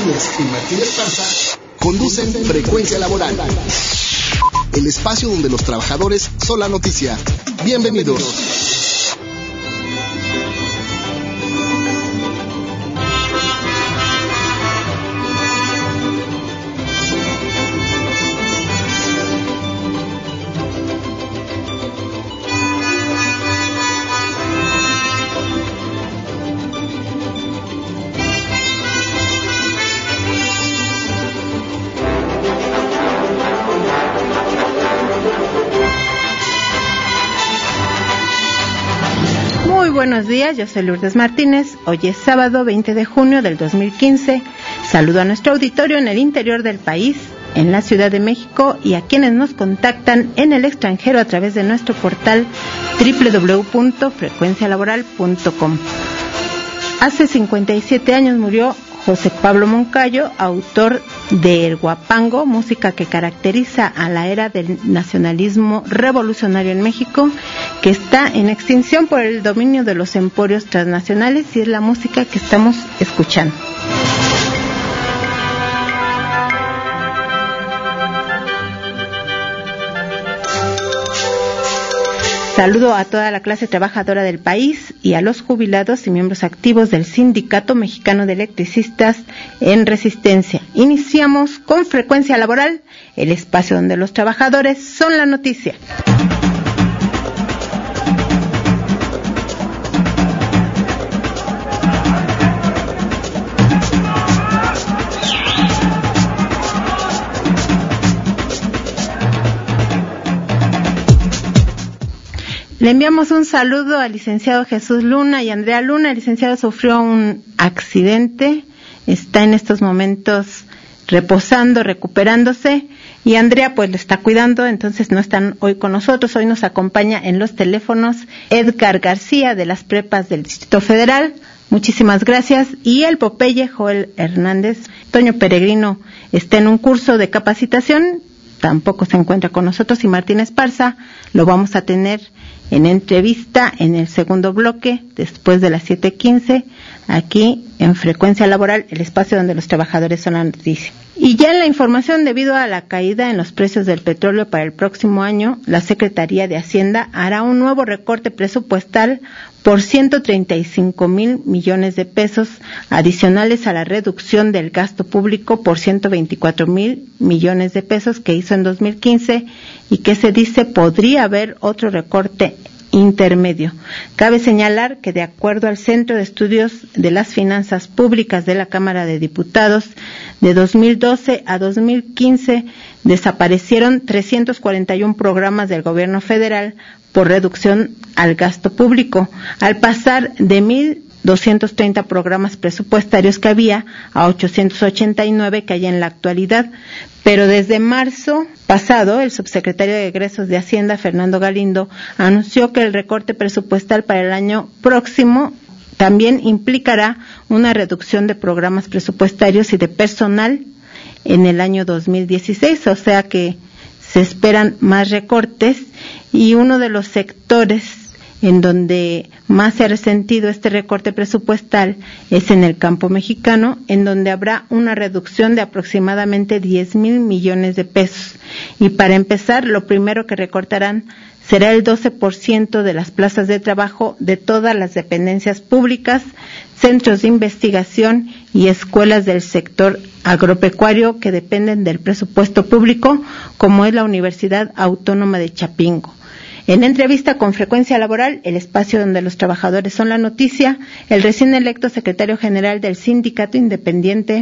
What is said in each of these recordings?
Martínez y Martínez Parza conducen Frecuencia Laboral, el espacio donde los trabajadores son la noticia. Bienvenidos. Buenos días, yo soy Lourdes Martínez. Hoy es sábado 20 de junio del 2015. Saludo a nuestro auditorio en el interior del país, en la Ciudad de México y a quienes nos contactan en el extranjero a través de nuestro portal www.frecuencialaboral.com. Hace 57 años murió José Pablo Moncayo, autor de El Guapango, música que caracteriza a la era del nacionalismo revolucionario en México, que está en extinción por el dominio de los emporios transnacionales, y es la música que estamos escuchando. Saludo a toda la clase trabajadora del país y a los jubilados y miembros activos del Sindicato Mexicano de Electricistas en Resistencia. Iniciamos con Frecuencia Laboral, el espacio donde los trabajadores son la noticia. Le enviamos un saludo al licenciado Jesús Luna y Andrea Luna. El licenciado sufrió un accidente, está en estos momentos reposando, recuperándose, y Andrea pues lo está cuidando, entonces no están hoy con nosotros. Hoy nos acompaña en los teléfonos Edgar García de las prepas del Distrito Federal. Muchísimas gracias. Y el Popeye Joel Hernández. Toño Peregrino está en un curso de capacitación, tampoco se encuentra con nosotros, y Martín Esparza lo vamos a tener en entrevista en el segundo bloque, después de las 7:15, aquí en Frecuencia Laboral, el espacio donde los trabajadores son la noticia. Y ya en la información, debido a la caída en los precios del petróleo para el próximo año, la Secretaría de Hacienda hará un nuevo recorte presupuestal por 135,000 millones de pesos, adicionales a la reducción del gasto público por 124,000 millones de pesos que hizo en 2015, y que se dice podría haber otro recorte intermedio. Cabe señalar que, de acuerdo al Centro de Estudios de las Finanzas Públicas de la Cámara de Diputados, de 2012 a 2015 desaparecieron 341 programas del gobierno federal por reducción al gasto público, al pasar de 1,230 programas presupuestarios que había a 889 que hay en la actualidad. Pero desde marzo pasado, el subsecretario de Egresos de Hacienda, Fernando Galindo, anunció que el recorte presupuestal para el año próximo también implicará una reducción de programas presupuestarios y de personal en el año 2016, o sea que se esperan más recortes, y uno de los sectores en donde más se ha resentido este recorte presupuestal es en el campo mexicano, en donde habrá una reducción de aproximadamente 10,000 millones de pesos. Y para empezar, lo primero que recortarán será el 12% de las plazas de trabajo de todas las dependencias públicas, centros de investigación y escuelas del sector agropecuario que dependen del presupuesto público, como es la Universidad Autónoma de Chapingo. En entrevista con Frecuencia Laboral, el espacio donde los trabajadores son la noticia, el recién electo secretario general del Sindicato Independiente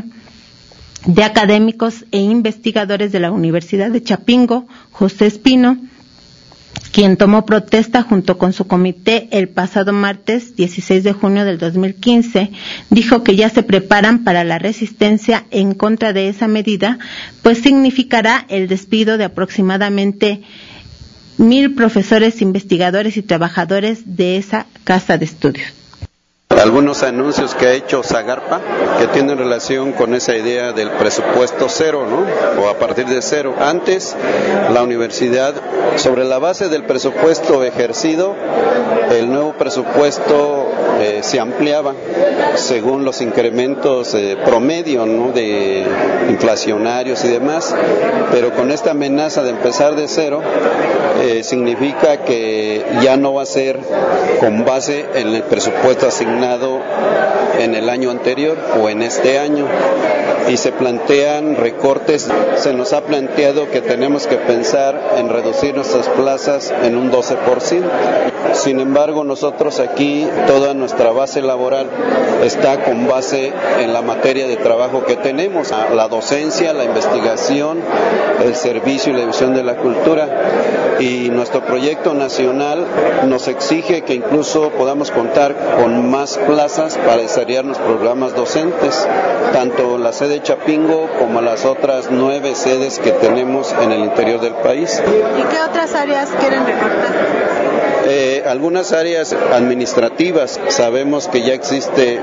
de Académicos e Investigadores de la Universidad de Chapingo, José Espino, quien tomó protesta junto con su comité el pasado martes 16 de junio del 2015, dijo que ya se preparan para la resistencia en contra de esa medida, pues significará el despido de aproximadamente 1,000 profesores, investigadores y trabajadores de esa casa de estudios. algunos anuncios que ha hecho Zagarpa que tienen relación con esa idea del presupuesto cero, ¿no? O a partir de cero. Antes, la universidad, sobre la base del presupuesto ejercido, el nuevo presupuesto se ampliaba según los incrementos promedio, ¿no? De inflacionarios y demás, pero con esta amenaza de empezar de cero, significa que ya no va a ser con base en el presupuesto asignado en el año anterior o en este año, y se plantean recortes. Se nos ha planteado que tenemos que pensar en reducir nuestras plazas en un 12%. Sin embargo, nosotros aquí, toda nuestra base laboral está con base en la materia de trabajo que tenemos, la docencia, la investigación, el servicio y la difusión de la cultura, y nuestro proyecto nacional nos exige que incluso podamos contar con más plazas para desarrollar los programas docentes, tanto la sede Chapingo como las otras 9 sedes que tenemos en el interior del país. ¿Y qué otras áreas quieren recortar? Algunas áreas administrativas. Sabemos que ya existe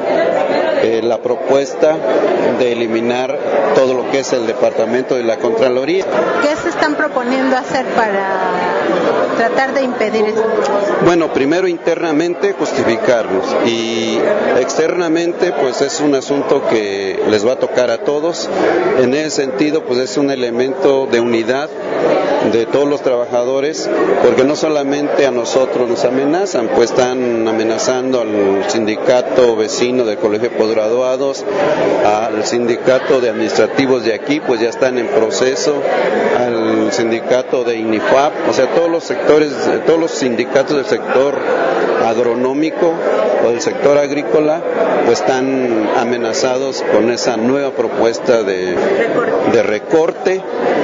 la propuesta de eliminar todo lo que es el departamento de la Contraloría. ¿Qué se están proponiendo hacer para tratar de impedir eso? Bueno, primero internamente justificarnos, y externamente pues es un asunto que les va a tocar a todos. En ese sentido pues es un elemento de unidad de todos los trabajadores, porque no solamente a nosotros nos amenazan, pues están amenazando al sindicato vecino del Colegio de Posgraduados, al sindicato de administrativos de aquí, pues ya están en proceso, al sindicato de INIFAP, o sea, todos los sectores, todos los sindicatos del sector agronómico o del sector agrícola, pues están amenazados con esa nueva propuesta de recorte.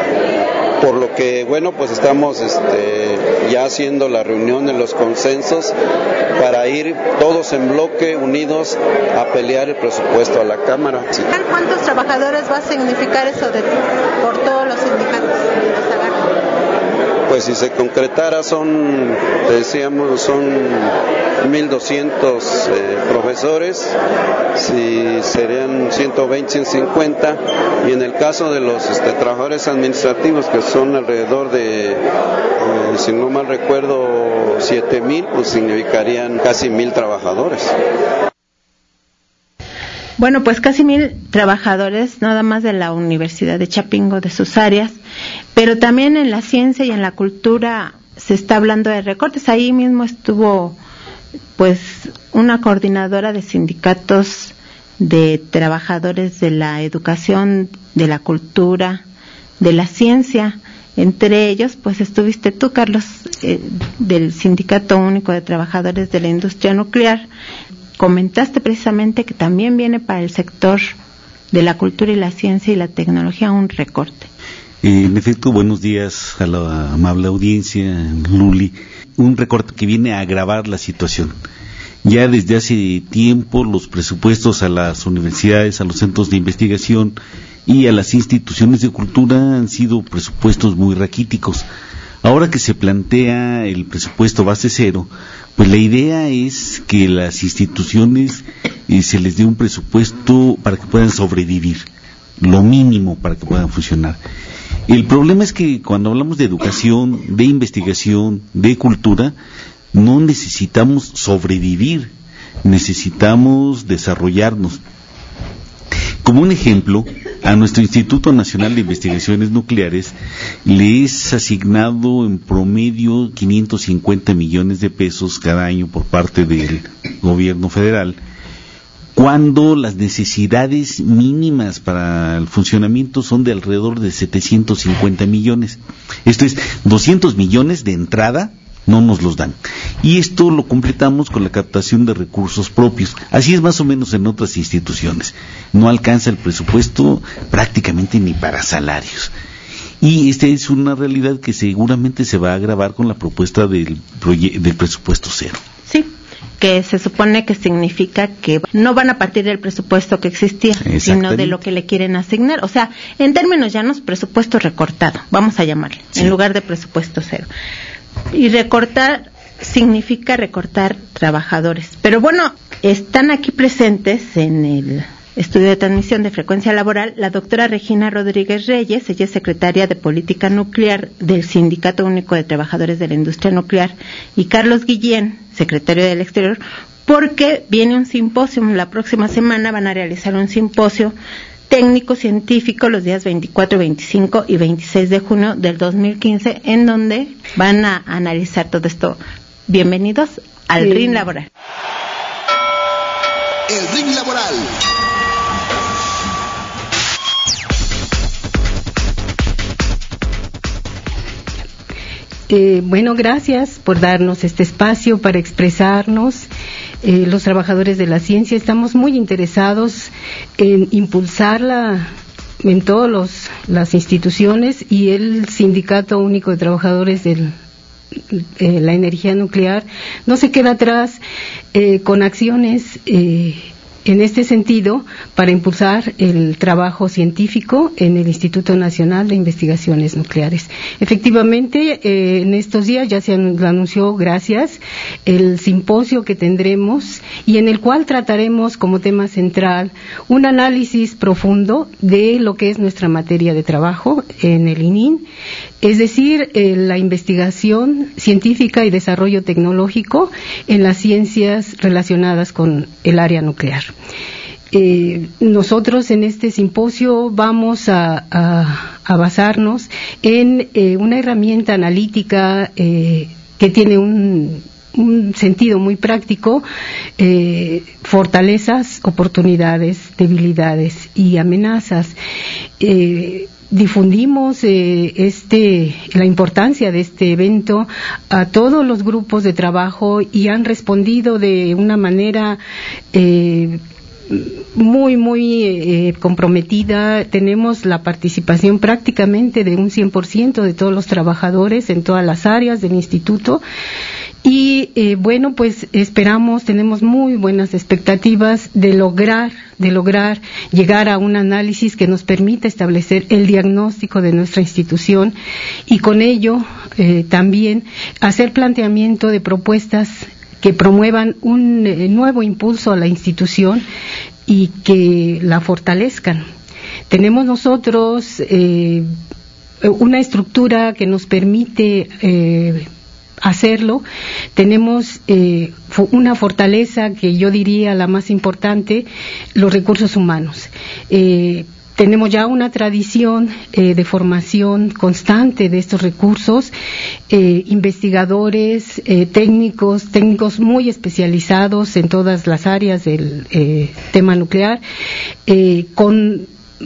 Por lo que, bueno, pues estamos ya haciendo la reunión de los consensos para ir todos en bloque, unidos, a pelear el presupuesto a la Cámara. Sí. ¿Cuántos trabajadores va a significar eso por todos los sindicatos de los agarros? Pues si se concretara son 1.200 profesores, si serían 120, 150, y en el caso de los trabajadores administrativos, que son alrededor de, si no mal recuerdo, 7,000, pues significarían casi 1,000 trabajadores. Bueno, pues casi 1,000 trabajadores, nada más de la Universidad de Chapingo, de sus áreas, pero también en la ciencia y en la cultura se está hablando de recortes. Ahí mismo estuvo, pues, una coordinadora de sindicatos de trabajadores de la educación, de la cultura, de la ciencia. Entre ellos, pues, estuviste tú, Carlos, del Sindicato Único de Trabajadores de la Industria Nuclear. Comentaste precisamente que también viene para el sector de la cultura y la ciencia y la tecnología un recorte. En efecto, buenos días a la amable audiencia, Luli. Un recorte que viene a agravar la situación. Ya desde hace tiempo los presupuestos a las universidades, a los centros de investigación y a las instituciones de cultura han sido presupuestos muy raquíticos. Ahora que se plantea el presupuesto base cero, pues la idea es que las instituciones se les dé un presupuesto para que puedan sobrevivir, lo mínimo para que puedan funcionar. El problema es que cuando hablamos de educación, de investigación, de cultura, no necesitamos sobrevivir, necesitamos desarrollarnos. Como un ejemplo, a nuestro Instituto Nacional de Investigaciones Nucleares le es asignado en promedio 550 millones de pesos cada año por parte del gobierno federal, cuando las necesidades mínimas para el funcionamiento son de alrededor de 750 millones. Esto es, 200 millones de entrada no nos los dan. Y esto lo completamos con la captación de recursos propios. Así es más o menos en otras instituciones. No alcanza el presupuesto prácticamente ni para salarios. Y esta es una realidad que seguramente se va a agravar con la propuesta del presupuesto cero. Sí, que se supone que significa que no van a partir del presupuesto que existía, sino de lo que le quieren asignar. O sea, en términos llanos, presupuesto recortado, vamos a llamarle, sí, en lugar de presupuesto cero. Y recortar significa recortar trabajadores. Pero bueno, Están aquí presentes en el estudio de transmisión de frecuencia laboral la doctora Regina Rodríguez Reyes, ella es secretaria de Política Nuclear del Sindicato Único de Trabajadores de la Industria Nuclear, y Carlos Guillén, secretario del Exterior, porque viene un simposio, la próxima semana van a realizar un simposio técnico-científico los días 24, 25 y 26 de junio del 2015, en donde van a analizar todo esto. Bienvenidos al RIN Laboral. El RIN Laboral. Bueno, gracias por darnos este espacio para expresarnos. Los trabajadores de la ciencia estamos muy interesados en impulsarla en todas las instituciones, y el Sindicato Único de Trabajadores de la Energía Nuclear no se queda atrás con acciones en este sentido para impulsar el trabajo científico en el Instituto Nacional de Investigaciones Nucleares. Efectivamente, en estos días ya se anunció, gracias, el simposio que tendremos y en el cual trataremos como tema central un análisis profundo de lo que es nuestra materia de trabajo en el ININ, es decir, la investigación científica y desarrollo tecnológico en las ciencias relacionadas con el área nuclear. Nosotros en este simposio vamos a basarnos en una herramienta analítica que tiene un sentido muy práctico, fortalezas, oportunidades, debilidades y amenazas. Difundimos la importancia de este evento a todos los grupos de trabajo y han respondido de una manera muy comprometida. Tenemos la participación prácticamente de un 100% de todos los trabajadores en todas las áreas del instituto. Y bueno, pues tenemos muy buenas expectativas de lograr llegar a un análisis que nos permita establecer el diagnóstico de nuestra institución y con ello también hacer planteamiento de propuestas que promuevan un nuevo impulso a la institución y que la fortalezcan. Tenemos nosotros una estructura que nos permite hacerlo. Tenemos una fortaleza que yo diría la más importante, los recursos humanos. Tenemos ya una tradición de formación constante de estos recursos, investigadores, técnicos muy especializados en todas las áreas del tema nuclear, con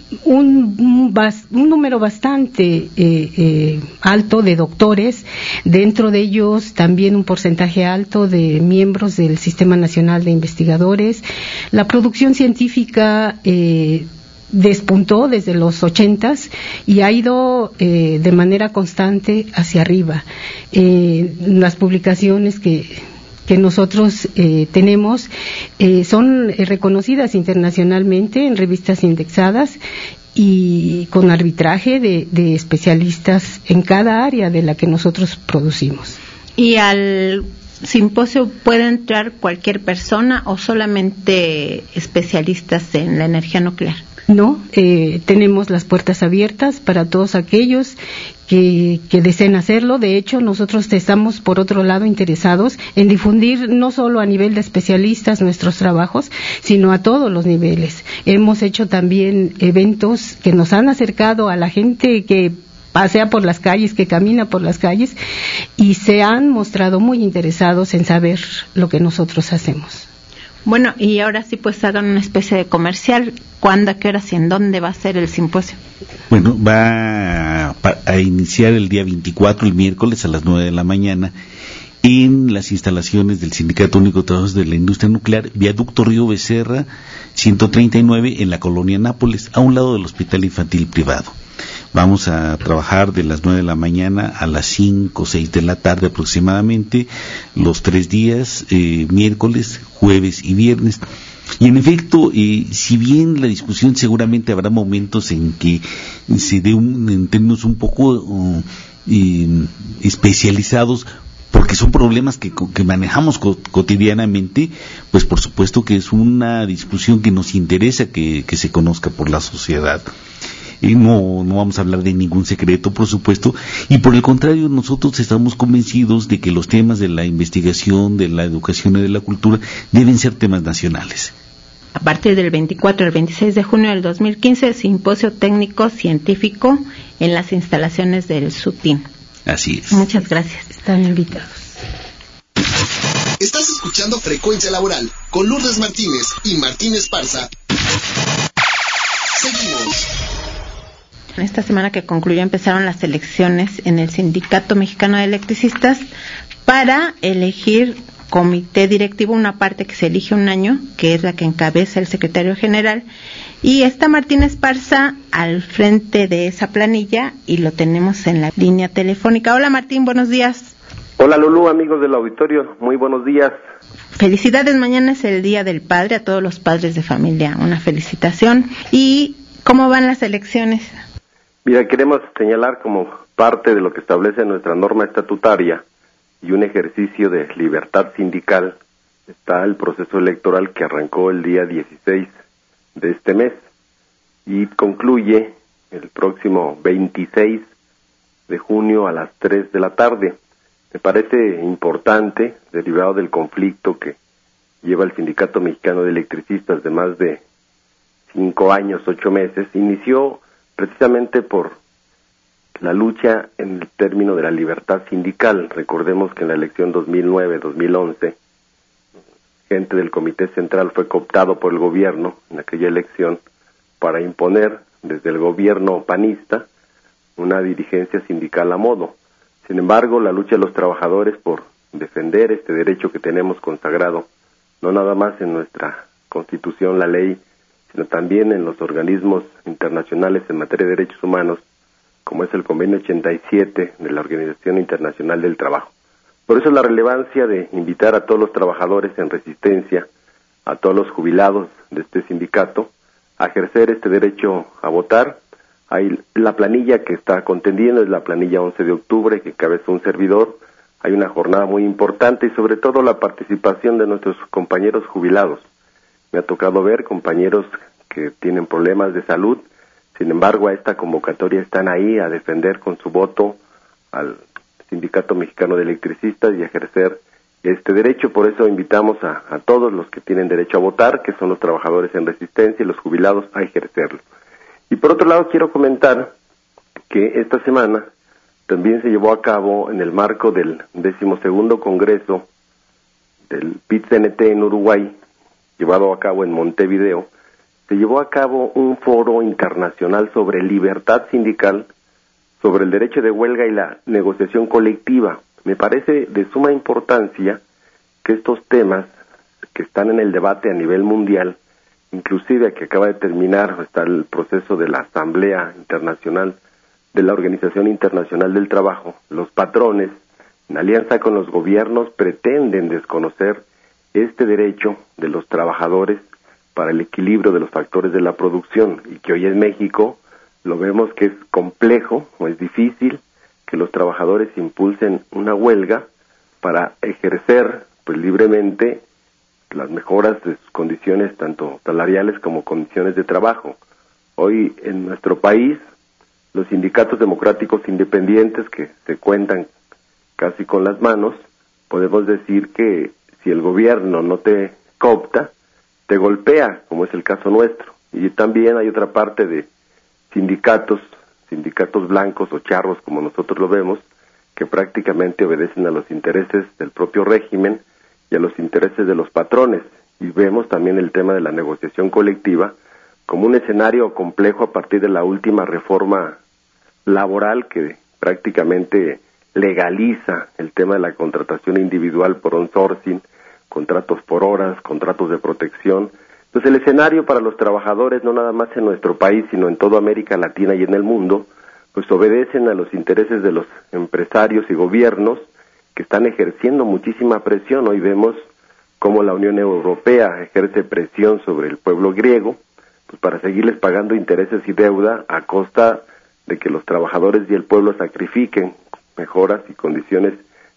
un número bastante alto de doctores, dentro de ellos también un porcentaje alto de miembros del Sistema Nacional de Investigadores. La producción científica despuntó desde los 80s y ha ido de manera constante hacia arriba. Las publicaciones que nosotros tenemos son reconocidas internacionalmente en revistas indexadas y con arbitraje de especialistas en cada área de la que nosotros producimos. ¿Y al simposio puede entrar cualquier persona o solamente especialistas en la energía nuclear? No, tenemos las puertas abiertas para todos aquellos que deseen hacerlo. De hecho, nosotros estamos, por otro lado, interesados en difundir no solo a nivel de especialistas nuestros trabajos, sino a todos los niveles. Hemos hecho también eventos que nos han acercado a la gente que pasea por las calles, que camina por las calles, y se han mostrado muy interesados en saber lo que nosotros hacemos. Bueno, y ahora sí, pues hagan una especie de comercial. ¿Cuándo, a qué horas y en dónde va a ser el simposio? Bueno, va a iniciar el día 24, el miércoles a las 9 de la mañana, en las instalaciones del Sindicato Único de Trabajadores de la Industria Nuclear, Viaducto Río Becerra, 139, en la colonia Nápoles, a un lado del Hospital Infantil Privado. Vamos a trabajar de las 9 de la mañana a las 5 o 6 de la tarde aproximadamente, los 3 días, miércoles, jueves y viernes. Y en efecto, si bien la discusión seguramente habrá momentos en que se dé en términos un poco especializados, porque son problemas que manejamos cotidianamente, pues por supuesto que es una discusión que nos interesa que se conozca por la sociedad. Y no vamos a hablar de ningún secreto, por supuesto, y por el contrario, nosotros estamos convencidos de que los temas de la investigación, de la educación y de la cultura deben ser temas nacionales. A partir del 24 al 26 de junio del 2015, simposio técnico científico en las instalaciones del SUTIN. Así es. Muchas gracias. Están invitados. Estás escuchando Frecuencia Laboral con Lourdes Martínez y Martín Esparza. Seguimos. Esta semana que concluyó empezaron las elecciones en el Sindicato Mexicano de Electricistas para elegir comité directivo, una parte que se elige un año, que es la que encabeza el secretario general, y está Martín Esparza al frente de esa planilla y lo tenemos en la línea telefónica. Hola Martín, buenos días. Hola Lulú, amigos del auditorio, muy buenos días. Felicidades, mañana es el Día del Padre, a todos los padres de familia, una felicitación. ¿Y cómo van las elecciones? Mira, queremos señalar como parte de lo que establece nuestra norma estatutaria y un ejercicio de libertad sindical, está el proceso electoral que arrancó el día 16 de este mes y concluye el próximo 26 de junio a las 3 de la tarde. Me parece importante, derivado del conflicto que lleva el Sindicato Mexicano de Electricistas de más de 5 años, 8 meses, inició precisamente por la lucha en el término de la libertad sindical. Recordemos que en la elección 2009-2011, gente del Comité Central fue cooptado por el gobierno en aquella elección para imponer desde el gobierno panista una dirigencia sindical a modo. Sin embargo, la lucha de los trabajadores por defender este derecho que tenemos consagrado, no nada más en nuestra Constitución, la ley, sino también en los organismos internacionales en materia de derechos humanos, como es el Convenio 87 de la Organización Internacional del Trabajo. Por eso la relevancia de invitar a todos los trabajadores en resistencia, a todos los jubilados de este sindicato, a ejercer este derecho a votar. Hay la planilla que está contendiendo, es la planilla 11 de octubre, que encabeza un servidor. Hay una jornada muy importante y sobre todo la participación de nuestros compañeros jubilados. Me ha tocado ver compañeros que tienen problemas de salud, sin embargo a esta convocatoria están ahí a defender con su voto al Sindicato Mexicano de Electricistas y a ejercer este derecho. Por eso invitamos a todos los que tienen derecho a votar, que son los trabajadores en resistencia y los jubilados, a ejercerlo. Y por otro lado quiero comentar que esta semana también se llevó a cabo, en el marco del 12º Congreso del PIT-CNT en Uruguay, llevado a cabo en Montevideo, se llevó a cabo un foro internacional sobre libertad sindical, sobre el derecho de huelga y la negociación colectiva. Me parece de suma importancia que estos temas que están en el debate a nivel mundial, inclusive que acaba de terminar, está el proceso de la Asamblea Internacional de la Organización Internacional del Trabajo, los patrones, en alianza con los gobiernos, pretenden desconocer este derecho de los trabajadores para el equilibrio de los factores de la producción, y que hoy en México lo vemos que es complejo o es difícil que los trabajadores impulsen una huelga para ejercer pues libremente las mejoras de sus condiciones tanto salariales como condiciones de trabajo. Hoy en nuestro país los sindicatos democráticos independientes, que se cuentan casi con las manos, podemos decir que si el gobierno no te coopta, te golpea, como es el caso nuestro. Y también hay otra parte de sindicatos blancos o charros, como nosotros lo vemos, que prácticamente obedecen a los intereses del propio régimen y a los intereses de los patrones. Y vemos también el tema de la negociación colectiva como un escenario complejo a partir de la última reforma laboral que prácticamente legaliza el tema de la contratación individual por outsourcing, contratos por horas, contratos de protección. Entonces el escenario para los trabajadores, no nada más en nuestro país, sino en toda América Latina y en el mundo, pues obedecen a los intereses de los empresarios y gobiernos que están ejerciendo muchísima presión. Hoy vemos cómo la Unión Europea ejerce presión sobre el pueblo griego, pues para seguirles pagando intereses y deuda a costa de que los trabajadores y el pueblo sacrifiquen mejoras y condiciones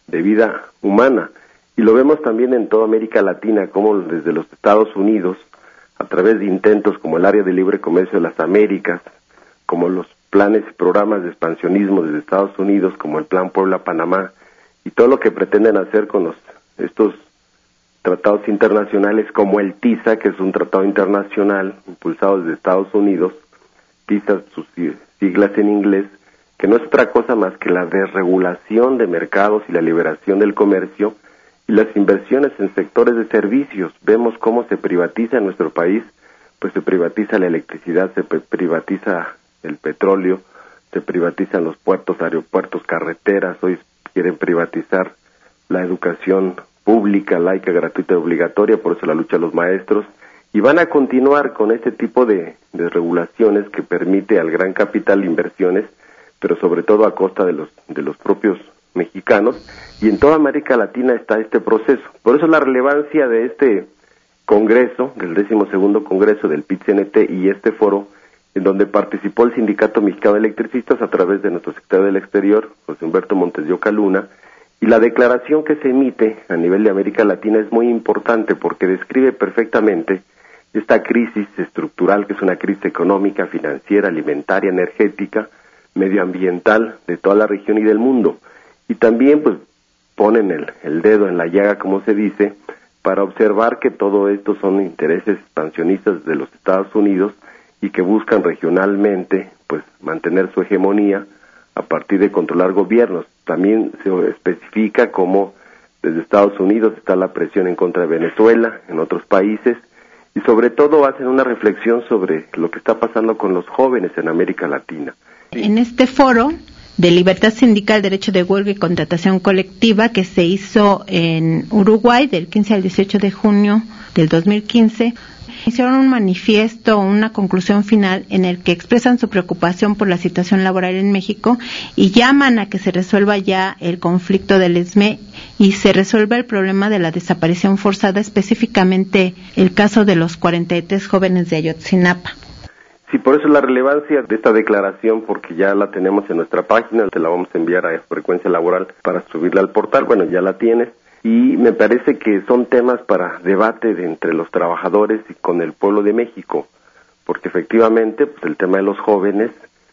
de vida humana. Y lo vemos también en toda América Latina, como desde los Estados Unidos, a través de intentos como el Área de Libre Comercio de las Américas, como los planes y programas de expansionismo desde Estados Unidos, como el Plan Puebla-Panamá, y todo lo que pretenden hacer con estos tratados internacionales, como el TISA, que es un tratado internacional impulsado desde Estados Unidos, TISA, sus siglas en inglés, que no es otra cosa más que la desregulación de mercados y la liberación del comercio y las inversiones en sectores de servicios. Vemos cómo se privatiza en nuestro país, pues se privatiza la electricidad, se privatiza el petróleo, se privatizan los puertos, aeropuertos, carreteras, hoy quieren privatizar la educación pública, laica, gratuita y obligatoria, por eso la lucha de los maestros, y van a continuar con este tipo de regulaciones que permite al gran capital inversiones, pero sobre todo a costa de los propios mexicanos, y en toda América Latina está este proceso. Por eso la relevancia de este congreso, del 12º Congreso del PIT-CNT, y este foro, en donde participó el Sindicato Mexicano de Electricistas a través de nuestro secretario del Exterior, José Humberto Montes de Oca Luna, y la declaración que se emite a nivel de América Latina es muy importante porque describe perfectamente esta crisis estructural, que es una crisis económica, financiera, alimentaria, energética, medioambiental de toda la región y del mundo. Y también pues ponen el dedo en la llaga, como se dice, para observar que todo esto son intereses expansionistas de los Estados Unidos y que buscan regionalmente pues mantener su hegemonía a partir de controlar gobiernos. También se especifica cómo desde Estados Unidos está la presión en contra de Venezuela, en otros países, y sobre todo hacen una reflexión sobre lo que está pasando con los jóvenes en América Latina. En este foro de libertad sindical, derecho de huelga y contratación colectiva que se hizo en Uruguay del 15 al 18 de junio del 2015, hicieron un manifiesto, una conclusión final en el que expresan su preocupación por la situación laboral en México y llaman a que se resuelva ya el conflicto del ESME y se resuelva el problema de la desaparición forzada, específicamente el caso de los 43 jóvenes de Ayotzinapa. Sí, por eso la relevancia de esta declaración, porque ya la tenemos en nuestra página, te la vamos a enviar a Frecuencia Laboral para subirla al portal, bueno, ya la tienes, y me parece que son temas para debate entre los trabajadores y con el pueblo de México, porque efectivamente, pues el tema de los jóvenes,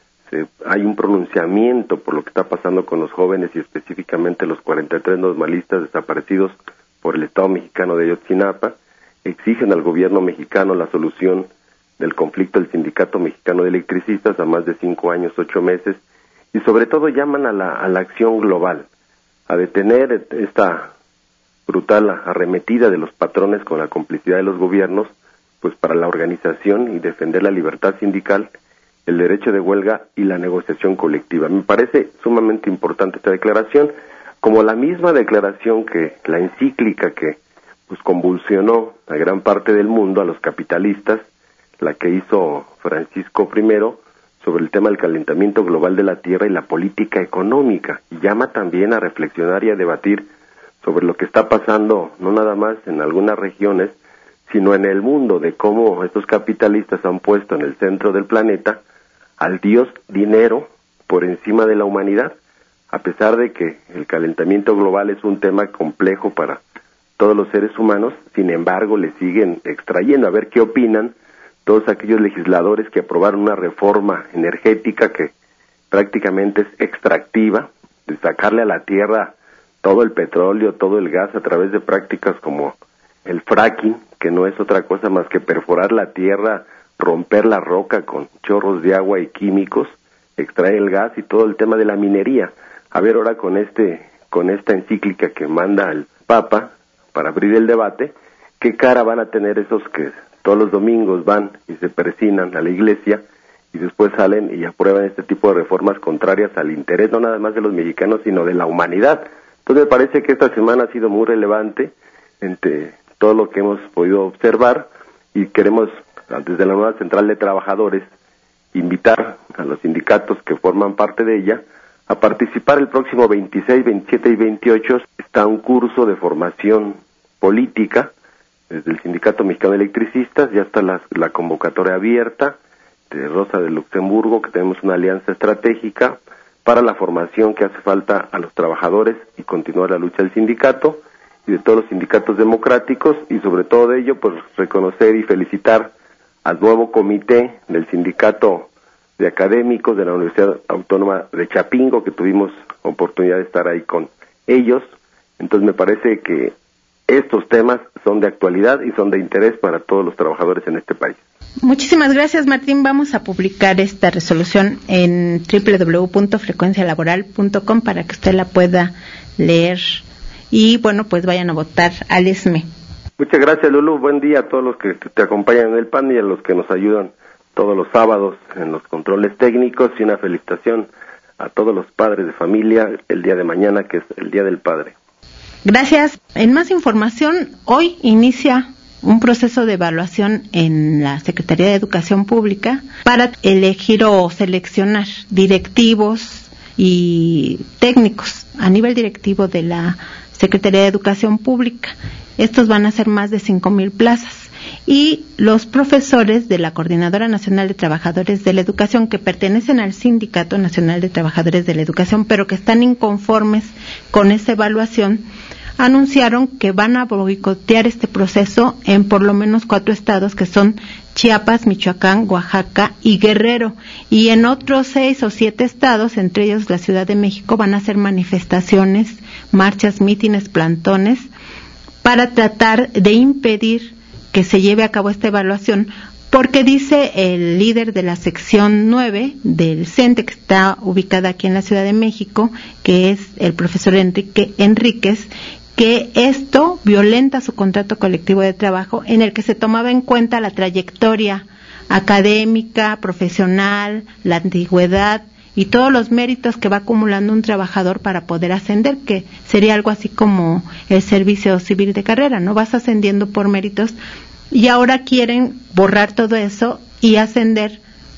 hay un pronunciamiento por lo que está pasando con los jóvenes y específicamente los 43 normalistas desaparecidos por el Estado mexicano de Ayotzinapa, exigen al gobierno mexicano la solución del conflicto del Sindicato Mexicano de Electricistas a más de 5 años, 8 meses, y sobre todo llaman a la acción global, a detener esta brutal arremetida de los patrones con la complicidad de los gobiernos, pues para la organización y defender la libertad sindical, el derecho de huelga y la negociación colectiva. Me parece sumamente importante esta declaración, como la misma declaración que la encíclica que pues convulsionó a gran parte del mundo, a los capitalistas, la que hizo Francisco I sobre el tema del calentamiento global de la Tierra y la política económica, y llama también a reflexionar y a debatir sobre lo que está pasando, no nada más en algunas regiones, sino en el mundo, de cómo estos capitalistas han puesto en el centro del planeta al dios dinero por encima de la humanidad, a pesar de que el calentamiento global es un tema complejo para todos los seres humanos, sin embargo le siguen extrayendo. A ver qué opinan todos aquellos legisladores que aprobaron una reforma energética que prácticamente es extractiva, de sacarle a la tierra todo el petróleo, todo el gas a través de prácticas como el fracking, que no es otra cosa más que perforar la tierra, romper la roca con chorros de agua y químicos, extraer el gas y todo el tema de la minería. A ver ahora con esta encíclica que manda el Papa para abrir el debate, ¿qué cara van a tener esos que todos los domingos van y se persignan a la iglesia y después salen y aprueban este tipo de reformas contrarias al interés no nada más de los mexicanos, sino de la humanidad? Entonces me parece que esta semana ha sido muy relevante entre todo lo que hemos podido observar y queremos, desde la nueva Central de Trabajadores, invitar a los sindicatos que forman parte de ella a participar el próximo 26, 27 y 28. Está un curso de formación política desde el Sindicato Mexicano de Electricistas, ya está la convocatoria abierta de Rosa de Luxemburgo, que tenemos una alianza estratégica, para la formación que hace falta a los trabajadores y continuar la lucha del sindicato y de todos los sindicatos democráticos, y sobre todo de ello, pues reconocer y felicitar al nuevo comité del sindicato de académicos de la Universidad Autónoma de Chapingo, que tuvimos oportunidad de estar ahí con ellos. Entonces me parece que estos temas son de actualidad y son de interés para todos los trabajadores en este país. Muchísimas gracias, Martín. Vamos a publicar esta resolución en www.frecuencialaboral.com para que usted la pueda leer y, bueno, pues vayan a votar al ESME. Muchas gracias, Lulu. Buen día a todos los que te acompañan en el PAN y a los que nos ayudan todos los sábados en los controles técnicos, y una felicitación a todos los padres de familia el día de mañana, que es el Día del Padre. Gracias. En más información, hoy inicia un proceso de evaluación en la Secretaría de Educación Pública para elegir o seleccionar directivos y técnicos a nivel directivo de la Secretaría de Educación Pública. Estos van a ser más de 5,000 plazas. Y los profesores de la Coordinadora Nacional de Trabajadores de la Educación, que pertenecen al Sindicato Nacional de Trabajadores de la Educación, pero que están inconformes con esa evaluación, anunciaron que van a boicotear este proceso en por lo menos 4 estados, que son Chiapas, Michoacán, Oaxaca y Guerrero, y en otros 6 o 7 estados, entre ellos la Ciudad de México, van a hacer manifestaciones, marchas, mítines, plantones, para tratar de impedir que se lleve a cabo esta evaluación, porque dice el líder de la sección 9 del CENTE, que está ubicada aquí en la Ciudad de México, que es el profesor Enrique Enríquez, que esto violenta su contrato colectivo de trabajo, en el que se tomaba en cuenta la trayectoria académica, profesional, la antigüedad y todos los méritos que va acumulando un trabajador para poder ascender, que sería algo así como el servicio civil de carrera, ¿no? Vas ascendiendo por méritos, y ahora quieren borrar todo eso y ascender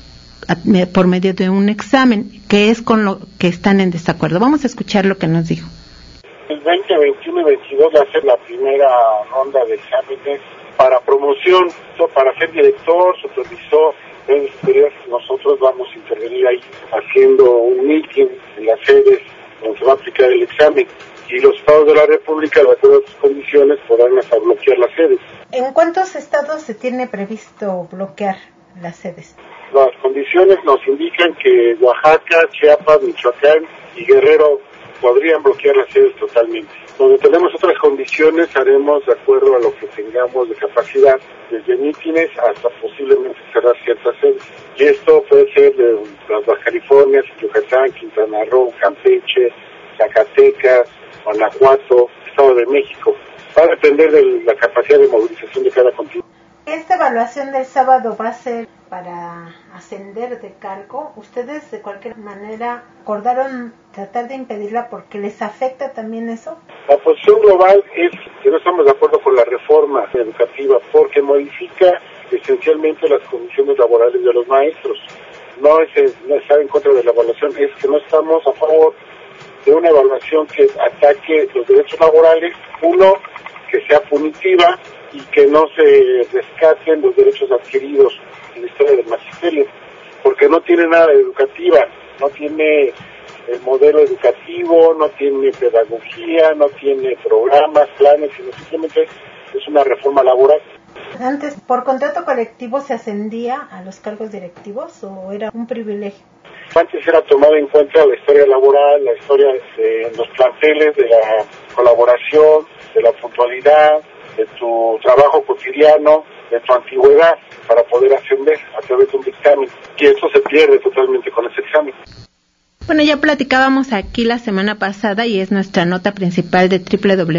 por medio de un examen, que es con lo que están en desacuerdo. Vamos a escuchar lo que nos dijo. El 2021 y 2022 va a ser la primera ronda de exámenes para promoción, para ser director, supervisor, superior. Nosotros vamos a intervenir ahí haciendo un meeting en las sedes donde se va a aplicar el examen, y los estados de la República, de acuerdo a sus condiciones, podrán hasta bloquear las sedes. ¿En cuántos estados se tiene previsto bloquear las sedes? Las condiciones nos indican que Oaxaca, Chiapas, Michoacán y Guerrero podrían bloquear las sedes totalmente. Donde tenemos otras condiciones, haremos de acuerdo a lo que tengamos de capacidad, desde mítines hasta posiblemente cerrar ciertas sedes. Y esto puede ser de las Baja California, Yucatán, Quintana Roo, Campeche, Zacatecas, Guanajuato, Estado de México. Va a depender de la capacidad de movilización de cada continente. Esta evaluación del sábado va a ser para ascender de cargo. ¿Ustedes de cualquier manera acordaron tratar de impedirla porque les afecta también eso? La posición global es que no estamos de acuerdo con la reforma educativa porque modifica esencialmente las condiciones laborales de los maestros. No es estar en contra de la evaluación, es que no estamos a favor de una evaluación que ataque los derechos laborales, uno, que sea punitiva y que no se rescaten los derechos adquiridos en la historia del magisterio, porque no tiene nada de educativa, no tiene el modelo educativo, no tiene pedagogía, no tiene programas, planes, sino simplemente es una reforma laboral. Antes, ¿por contrato colectivo se ascendía a los cargos directivos o era un privilegio? Antes era tomada en cuenta la historia laboral, la historia de los planteles, de la colaboración, de la puntualidad, de tu trabajo cotidiano, de tu antigüedad, para poder ascender a través de un dictamen. Y eso se pierde totalmente con ese examen. Bueno, ya platicábamos aquí la semana pasada, y es nuestra nota principal de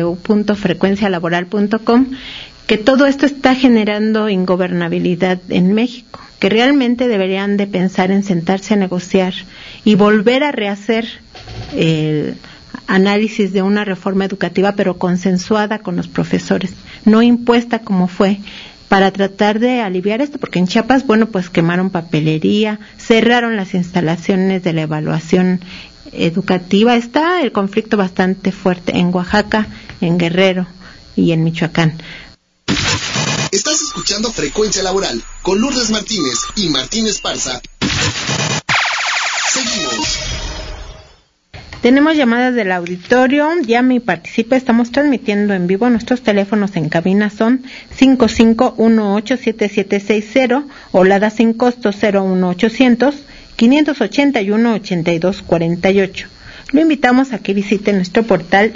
www.frecuencialaboral.com, que todo esto está generando ingobernabilidad en México, que realmente deberían de pensar en sentarse a negociar y volver a rehacer el análisis de una reforma educativa, pero consensuada con los profesores, no impuesta como fue, para tratar de aliviar esto, porque en Chiapas, bueno, pues quemaron papelería, cerraron las instalaciones de la evaluación educativa. Está el conflicto bastante fuerte en Oaxaca, en Guerrero y en Michoacán. Estás escuchando Frecuencia Laboral con Lourdes Martínez y Martín Esparza. Seguimos. Tenemos llamadas del auditorio, llame y participe, estamos transmitiendo en vivo. Nuestros teléfonos en cabina son 55187760 o Lada sin costo 01800 581-8248. Lo invitamos a que visite nuestro portal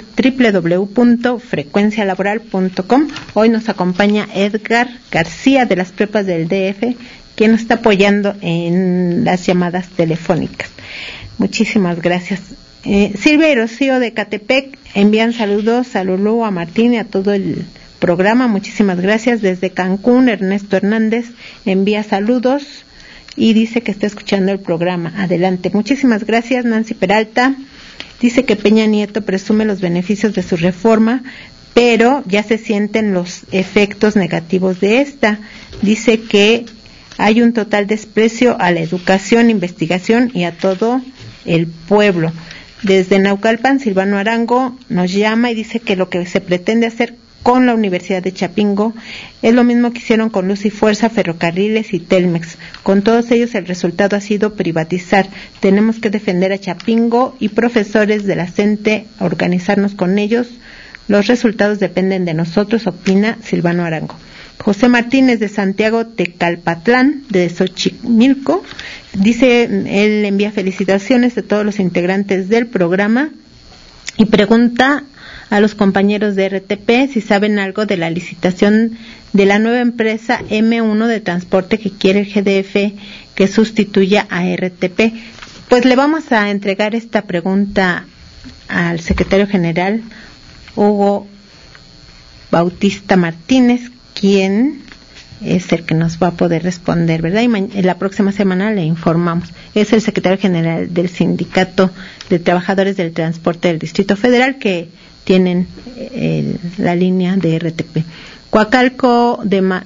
www.frecuencialaboral.com. Hoy nos acompaña Edgar García de las Prepas del DF, quien nos está apoyando en las llamadas telefónicas. Muchísimas gracias. Silvia y Rocío de Catepec envían saludos a Lulú, a Martín y a todo el programa. Muchísimas gracias. Desde Cancún, Ernesto Hernández envía saludos y dice que está escuchando el programa. Adelante. Muchísimas gracias. Nancy Peralta dice que Peña Nieto presume los beneficios de su reforma, pero ya se sienten los efectos negativos de esta. Dice que hay un total desprecio a la educación, investigación y a todo el pueblo. Desde Naucalpan, Silvano Arango nos llama y dice que lo que se pretende hacer con la Universidad de Chapingo es lo mismo que hicieron con Luz y Fuerza, Ferrocarriles y Telmex. Con todos ellos el resultado ha sido privatizar. Tenemos que defender a Chapingo y profesores de la CENTE, organizarnos con ellos. Los resultados dependen de nosotros, opina Silvano Arango. José Martínez de Santiago Tecalpatlán, de Xochimilco, dice, él envía felicitaciones a todos los integrantes del programa y pregunta a los compañeros de RTP si saben algo de la licitación de la nueva empresa M1 de transporte que quiere el GDF que sustituya a RTP. Pues le vamos a entregar esta pregunta al secretario general Hugo Bautista Martínez, quien es el que nos va a poder responder, ¿verdad? Y la próxima semana le informamos. Es el secretario general del Sindicato de Trabajadores del Transporte del Distrito Federal, que tienen la línea de RTP. Coacalco,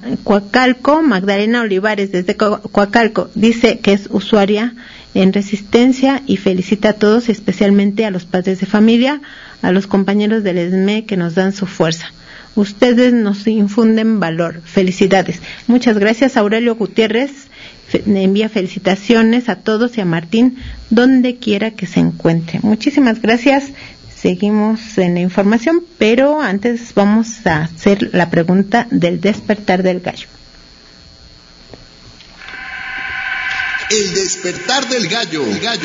Magdalena Olivares, desde Coacalco, dice que es usuaria en Resistencia y felicita a todos, especialmente a los padres de familia, a los compañeros del ESME que nos dan su fuerza. Ustedes nos infunden valor. Felicidades. Muchas gracias. Aurelio Gutiérrez envía felicitaciones a todos y a Martín donde quiera que se encuentre. Muchísimas gracias. Seguimos en la información, pero antes vamos a hacer la pregunta del despertar del gallo. El despertar del gallo.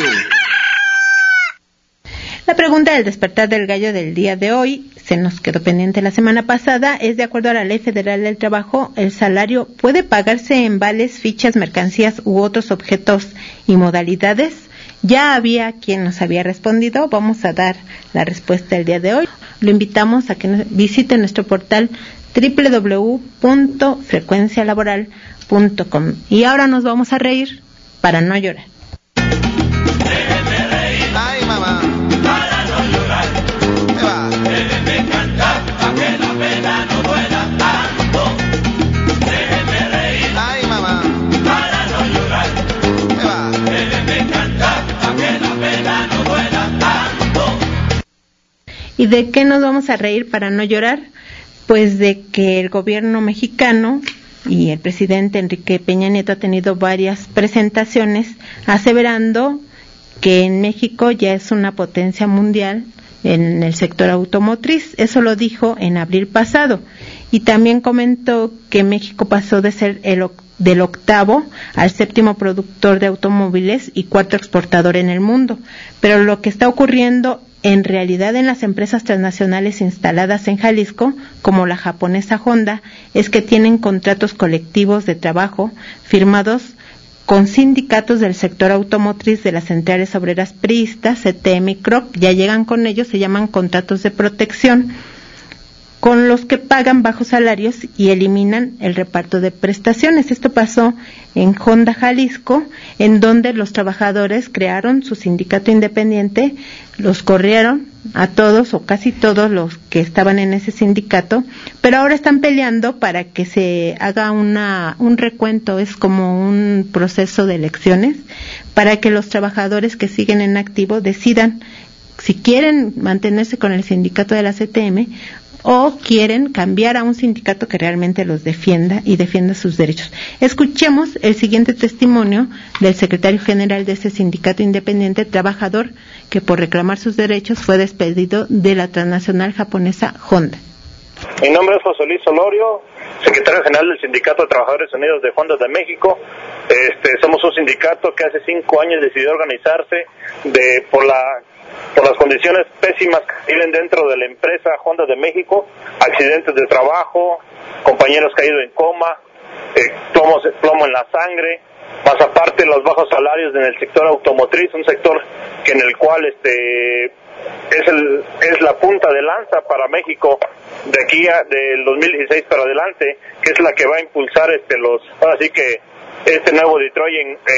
La pregunta del despertar del gallo del día de hoy, se nos quedó pendiente la semana pasada, es: de acuerdo a la Ley Federal del Trabajo, ¿el salario puede pagarse en vales, fichas, mercancías u otros objetos y modalidades? Ya había quien nos había respondido, vamos a dar la respuesta el día de hoy. Lo invitamos a que visite nuestro portal www.frecuencialaboral.com. Y ahora nos vamos a reír para no llorar. Ay, mamá, para no llorar, me va. Déjenme cantar, pa' que la pena no duela tanto. Déjenme reír, ay, mamá, para no llorar, me va. Déjenme cantar, pa' que la pena no duela tanto. ¿Y de qué nos vamos a reír para no llorar? Pues de que el gobierno mexicano y el presidente Enrique Peña Nieto ha tenido varias presentaciones aseverando que en México ya es una potencia mundial en el sector automotriz. Eso lo dijo en abril pasado. Y también comentó que México pasó de ser del octavo al séptimo productor de automóviles y cuarto exportador en el mundo. Pero lo que está ocurriendo en realidad en las empresas transnacionales instaladas en Jalisco, como la japonesa Honda, es que tienen contratos colectivos de trabajo firmados con sindicatos del sector automotriz de las centrales obreras priistas, CTM y CROC. Ya llegan con ellos, se llaman contratos de protección, con los que pagan bajos salarios y eliminan el reparto de prestaciones. Esto pasó en Honda Jalisco, en donde los trabajadores crearon su sindicato independiente, los corrieron a todos o casi todos los que estaban en ese sindicato, pero ahora están peleando para que se haga un recuento, es como un proceso de elecciones, para que los trabajadores que siguen en activo decidan si quieren mantenerse con el sindicato de la CTM o quieren cambiar a un sindicato que realmente los defienda y defienda sus derechos. Escuchemos el siguiente testimonio del secretario general de ese sindicato independiente trabajador que por reclamar sus derechos fue despedido de la transnacional japonesa Honda. Mi nombre es José Luis Solorio, secretario general del Sindicato de Trabajadores Unidos de Honda de México. Somos un sindicato que hace 5 años decidió organizarse por las condiciones pésimas que viven dentro de la empresa Honda de México, accidentes de trabajo, compañeros caídos en coma, plomo en la sangre, más aparte los bajos salarios en el sector automotriz, un sector en el cual es la punta de lanza para México de aquí del 2016 para adelante, que es la que va a impulsar ahora sí que este nuevo Detroit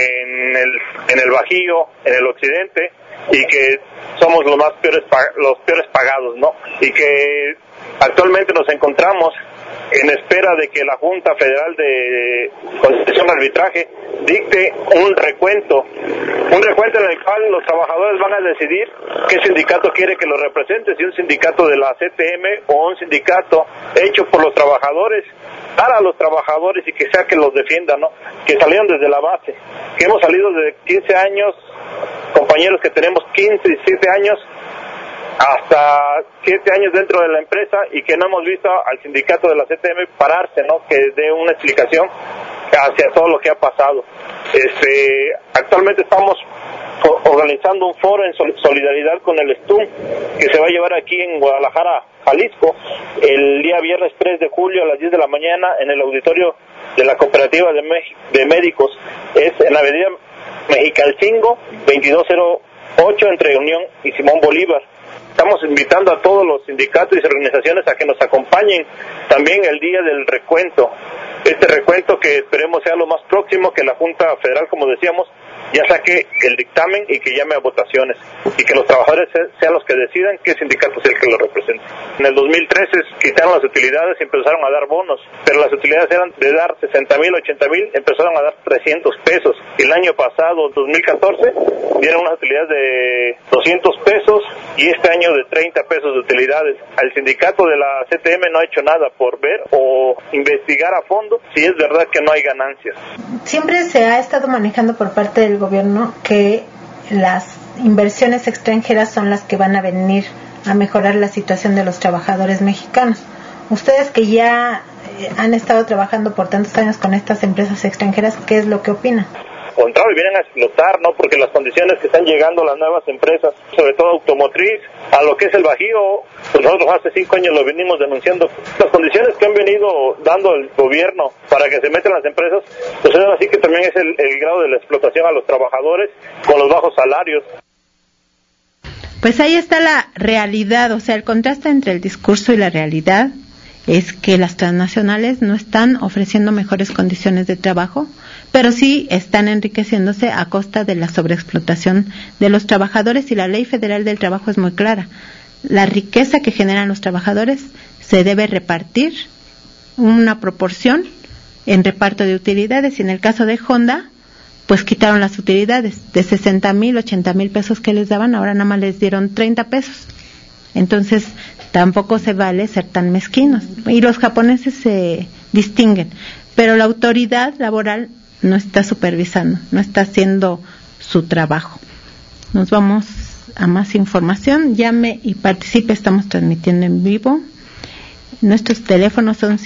en el Bajío, en el occidente, y que somos los peores pagados, ¿no? Y que actualmente nos encontramos en espera de que la Junta Federal de Conciliación y Arbitraje dicte un recuento en el cual los trabajadores van a decidir qué sindicato quiere que los represente, si un sindicato de la CTM o un sindicato hecho por los trabajadores, para los trabajadores y que sea que los defienda, ¿no? Que salieron desde la base, que hemos salido de 15 años, compañeros que tenemos 15, 17 años, hasta 7 años dentro de la empresa y que no hemos visto al sindicato de la CTM pararse, ¿no? Que dé una explicación hacia todo lo que ha pasado. Actualmente estamos organizando un foro en solidaridad con el STUM que se va a llevar aquí en Guadalajara, Jalisco, el día viernes 3 de julio a las 10 de la mañana en el auditorio de la Cooperativa de Médicos. Es en la avenida Mexicalcingo, 2208 entre Unión y Simón Bolívar. Estamos invitando a todos los sindicatos y organizaciones a que nos acompañen también el día del recuento. Este recuento que esperemos sea lo más próximo, que la Junta Federal, como decíamos, ya saque el dictamen y que llame a votaciones y que los trabajadores sean los que decidan qué sindicato es el que lo represente. En el 2013 quitaron las utilidades y empezaron a dar bonos, pero las utilidades eran de dar 60,000, 80,000, empezaron a dar 300 pesos. Y el año pasado, 2014, dieron unas utilidades de 200 pesos y este año de 30 pesos de utilidades. El sindicato de la CTM no ha hecho nada por ver o investigar a fondo si es verdad que no hay ganancias. Siempre se ha estado manejando por parte del gobierno que las inversiones extranjeras son las que van a venir a mejorar la situación de los trabajadores mexicanos. Ustedes que ya han estado trabajando por tantos años con estas empresas extranjeras, ¿qué es lo que opinan? Contrario, vienen a explotar, ¿no? Porque las condiciones que están llegando las nuevas empresas, sobre todo automotriz, a lo que es el Bajío, pues nosotros hace 5 años lo venimos denunciando. Las condiciones que han venido dando el gobierno para que se metan las empresas, pues es así que también es el grado de la explotación a los trabajadores con los bajos salarios. Pues ahí está la realidad, o sea, el contraste entre el discurso y la realidad es que las transnacionales no están ofreciendo mejores condiciones de trabajo, pero sí están enriqueciéndose a costa de la sobreexplotación de los trabajadores, y la Ley Federal del Trabajo es muy clara. La riqueza que generan los trabajadores se debe repartir una proporción en reparto de utilidades, y en el caso de Honda, pues quitaron las utilidades de 60,000, 80,000 pesos que les daban, ahora nada más les dieron 30 pesos. Entonces, tampoco se vale ser tan mezquinos. Y los japoneses se distinguen, pero la autoridad laboral no está supervisando, no está haciendo su trabajo. Nos vamos a más información. Llame y participe, estamos transmitiendo en vivo. Nuestros teléfonos son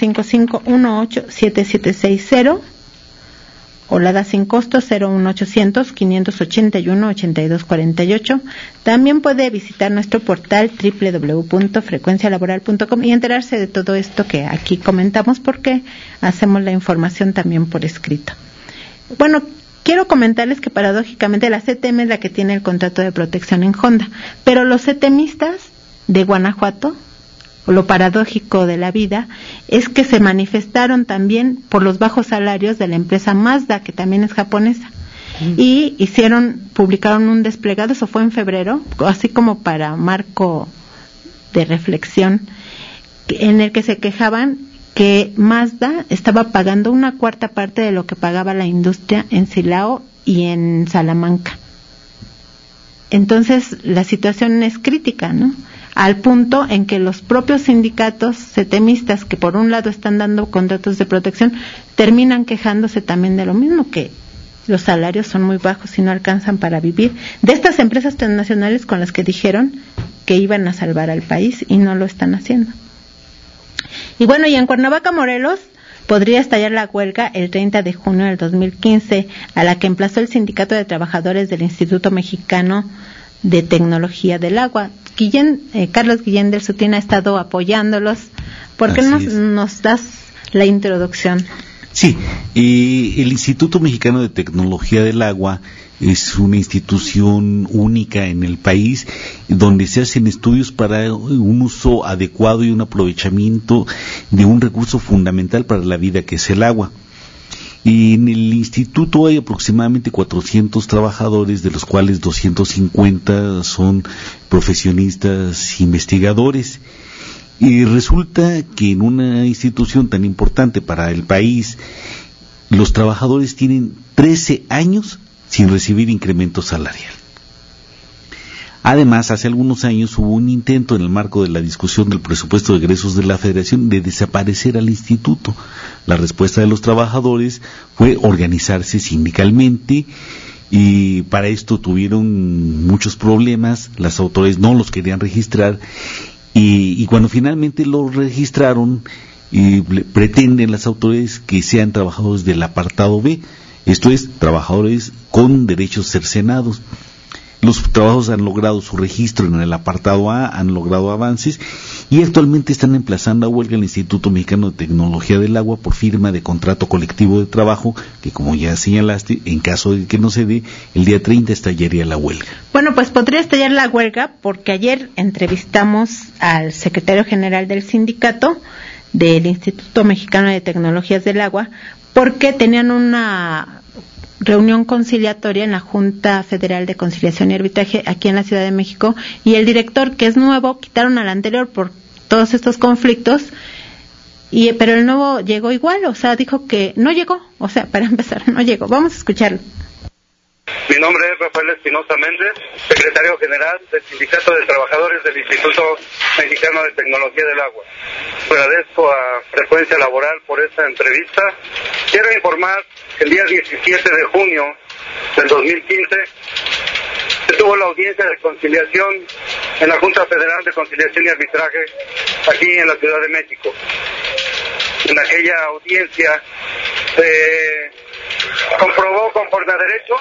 5518-7760 o la da sin costo 01800-581-8248. También puede visitar nuestro portal www.frecuencialaboral.com y enterarse de todo esto que aquí comentamos, porque hacemos la información también por escrito. Bueno, quiero comentarles que paradójicamente la CTM es la que tiene el contrato de protección en Honda, pero los CTMistas de Guanajuato, lo paradójico de la vida, es que se manifestaron también por los bajos salarios de la empresa Mazda, que también es japonesa, y publicaron un desplegado, eso fue en febrero, así como para marco de reflexión, en el que se quejaban que Mazda estaba pagando 1/4 parte de lo que pagaba la industria en Silao y en Salamanca. Entonces la situación es crítica, ¿no? al punto en que los propios sindicatos setemistas, que por un lado están dando contratos de protección, terminan quejándose también de lo mismo, que los salarios son muy bajos y no alcanzan para vivir, de estas empresas transnacionales con las que dijeron que iban a salvar al país y no lo están haciendo. Y bueno, y en Cuernavaca, Morelos, podría estallar la huelga el 30 de junio del 2015, a la que emplazó el Sindicato de Trabajadores del Instituto Mexicano de Tecnología del Agua. Carlos Guillén del Sutín ha estado apoyándolos. ¿Por qué nos das la introducción? Sí, el Instituto Mexicano de Tecnología del Agua es una institución única en el país donde se hacen estudios para un uso adecuado y un aprovechamiento de un recurso fundamental para la vida, que es el agua. Y en el instituto hay aproximadamente 400 trabajadores, de los cuales 250 son profesionistas investigadores. Y resulta que en una institución tan importante para el país, los trabajadores tienen 13 años sin recibir incremento salarial. Además, hace algunos años hubo un intento en el marco de la discusión del presupuesto de egresos de la Federación de desaparecer al instituto. La respuesta de los trabajadores fue organizarse sindicalmente, y para esto tuvieron muchos problemas. Las autoridades no los querían registrar, y cuando finalmente los registraron, pretenden las autoridades que sean trabajadores del apartado B, esto es, trabajadores con derechos cercenados. Los trabajos han logrado su registro en el apartado A, han logrado avances, y actualmente están emplazando a huelga el Instituto Mexicano de Tecnología del Agua por firma de contrato colectivo de trabajo, que, como ya señalaste, en caso de que no se dé, el día 30 estallaría la huelga. Bueno, pues podría estallar la huelga porque ayer entrevistamos al secretario general del sindicato del Instituto Mexicano de Tecnologías del Agua, porque tenían una reunión conciliatoria en la Junta Federal de Conciliación y Arbitraje aquí en la Ciudad de México, y el director, que es nuevo, quitaron al anterior por todos estos conflictos, pero el nuevo llegó igual, o sea, dijo que no llegó, o sea, para empezar, no llegó. Vamos a escucharlo. Mi nombre es Rafael Espinosa Méndez, secretario general del Sindicato de Trabajadores del Instituto Mexicano de Tecnología del Agua. Agradezco a Frecuencia Laboral por esta entrevista. Quiero informar que el día 17 de junio del 2015 se tuvo la audiencia de conciliación en la Junta Federal de Conciliación y Arbitraje aquí en la Ciudad de México. En aquella audiencia se comprobó conforme a derecho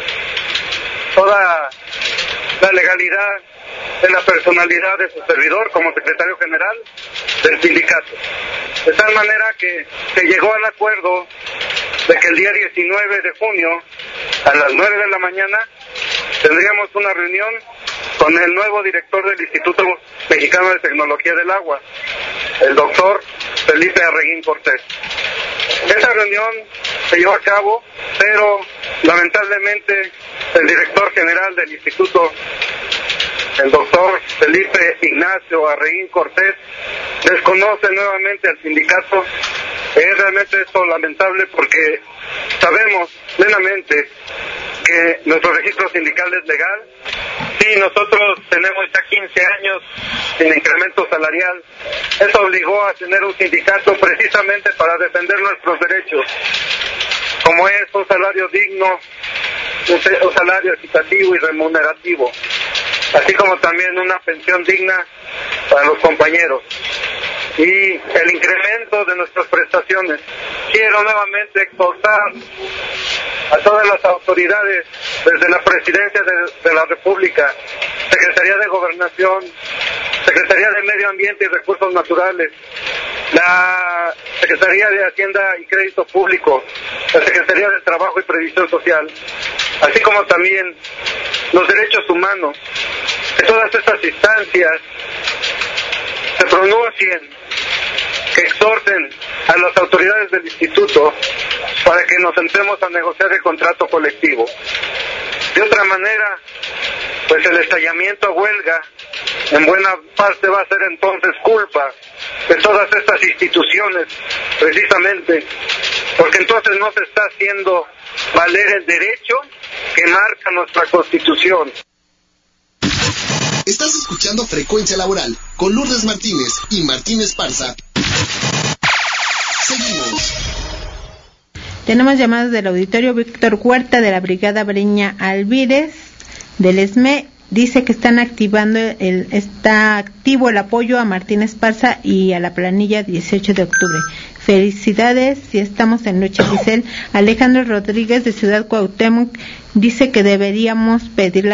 toda la legalidad de la personalidad de su servidor como secretario general del sindicato. De tal manera que se llegó al acuerdo de que el día 19 de junio a las 9 de la mañana tendríamos una reunión con el nuevo director del Instituto Mexicano de Tecnología del Agua, el doctor Felipe Arreguín Cortés. Esta reunión se llevó a cabo, pero lamentablemente el director general del instituto, el doctor Felipe Ignacio Arreguín Cortés, desconoce nuevamente al sindicato. Es realmente esto lamentable porque sabemos plenamente que nuestro registro sindical es legal. Sí, nosotros tenemos ya 15 años sin incremento salarial. Eso obligó a tener un sindicato precisamente para defender nuestros derechos, como es un salario digno, un salario equitativo y remunerativo, así como también una pensión digna para los compañeros y el incremento de nuestras prestaciones. Quiero nuevamente exhortar a todas las autoridades, desde la Presidencia de la República, Secretaría de Gobernación, Secretaría de Medio Ambiente y Recursos Naturales, la Secretaría de Hacienda y Crédito Público, la Secretaría de Trabajo y Previsión Social, así como también los derechos humanos, que todas estas instancias se pronuncien, que exhorten a las autoridades del instituto para que nos sentemos a negociar el contrato colectivo. De otra manera, pues el estallamiento a huelga en buena parte va a ser entonces culpa de todas estas instituciones, precisamente, porque entonces no se está haciendo valer el derecho que marca nuestra Constitución. Estás escuchando Frecuencia Laboral con Lourdes Martínez y Martín Esparza. Seguimos. Tenemos llamadas del auditorio. Víctor Huerta, de la Brigada Breña Alvírez, del ESME, dice que está activo el apoyo a Martín Esparza y a la planilla 18 de octubre. Felicidades y estamos en lucha, Giselle. Alejandro Rodríguez, de Ciudad Cuauhtémoc, dice que deberíamos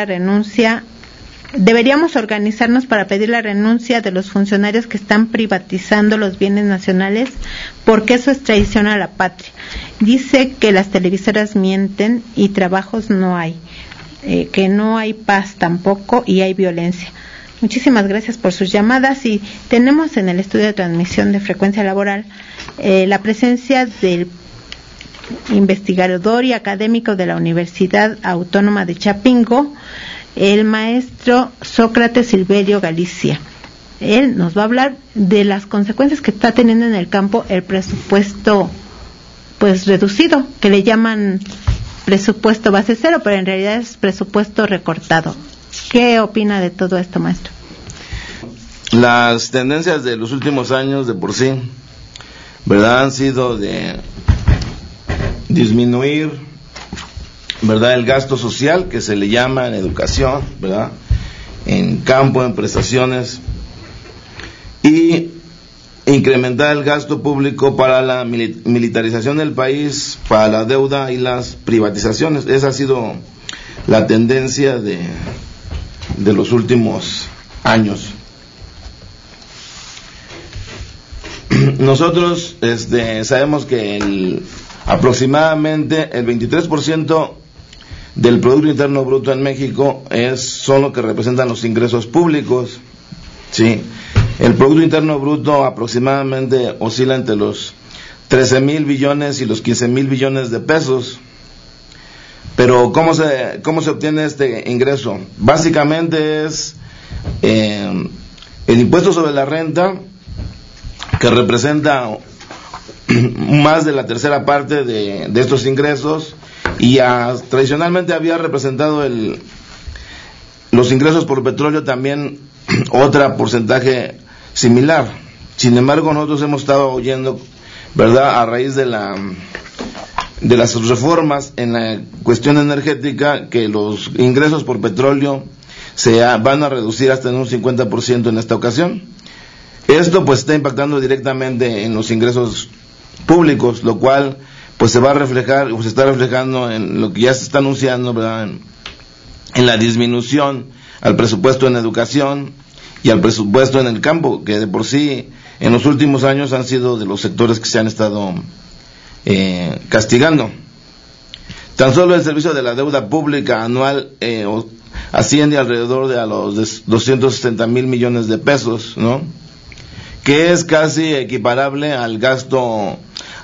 organizarnos para pedir la renuncia de los funcionarios que están privatizando los bienes nacionales, porque eso es traición a la patria. Dice que las televisoras mienten y trabajos no hay, que no hay paz tampoco y hay violencia. Muchísimas gracias por sus llamadas. Y tenemos en el estudio de transmisión de Frecuencia Laboral la presencia del investigador y académico de la Universidad Autónoma de Chapingo, el maestro Sócrates Silverio Galicia. Él nos va a hablar de las consecuencias que está teniendo en el campo el presupuesto reducido, que le llaman presupuesto base cero, pero en realidad es presupuesto recortado. ¿Qué opina de todo esto, maestro? Las tendencias de los últimos años de por sí, ¿verdad?, han sido de disminuir, ¿verdad?, el gasto social, que se le llama en educación, ¿verdad?, en campo, en prestaciones, y incrementar el gasto público para la militarización del país, para la deuda y las privatizaciones. Esa ha sido la tendencia de los últimos años. Nosotros sabemos que aproximadamente el 23% del Producto Interno Bruto en México son lo que representan los ingresos públicos, ¿sí? El Producto Interno Bruto aproximadamente oscila entre los 13,000 billones y los 15,000 billones de pesos. Pero ¿cómo se obtiene este ingreso? Básicamente es el impuesto sobre la renta, que representa más de la tercera parte de estos ingresos, y tradicionalmente había representado los ingresos por petróleo también otro porcentaje similar. Sin embargo, nosotros hemos estado oyendo, ¿verdad?, a raíz de las reformas en la cuestión energética, que los ingresos por petróleo se van a reducir hasta en un 50% en esta ocasión. Esto pues está impactando directamente en los ingresos públicos, lo cual pues se va a reflejar, o se está reflejando en lo que ya se está anunciando, ¿verdad?, en la disminución al presupuesto en educación y al presupuesto en el campo, que de por sí en los últimos años han sido de los sectores que se han estado castigando. Tan solo el servicio de la deuda pública anual asciende alrededor de a los 260,000 millones de pesos, ¿no?, que es casi equiparable al gasto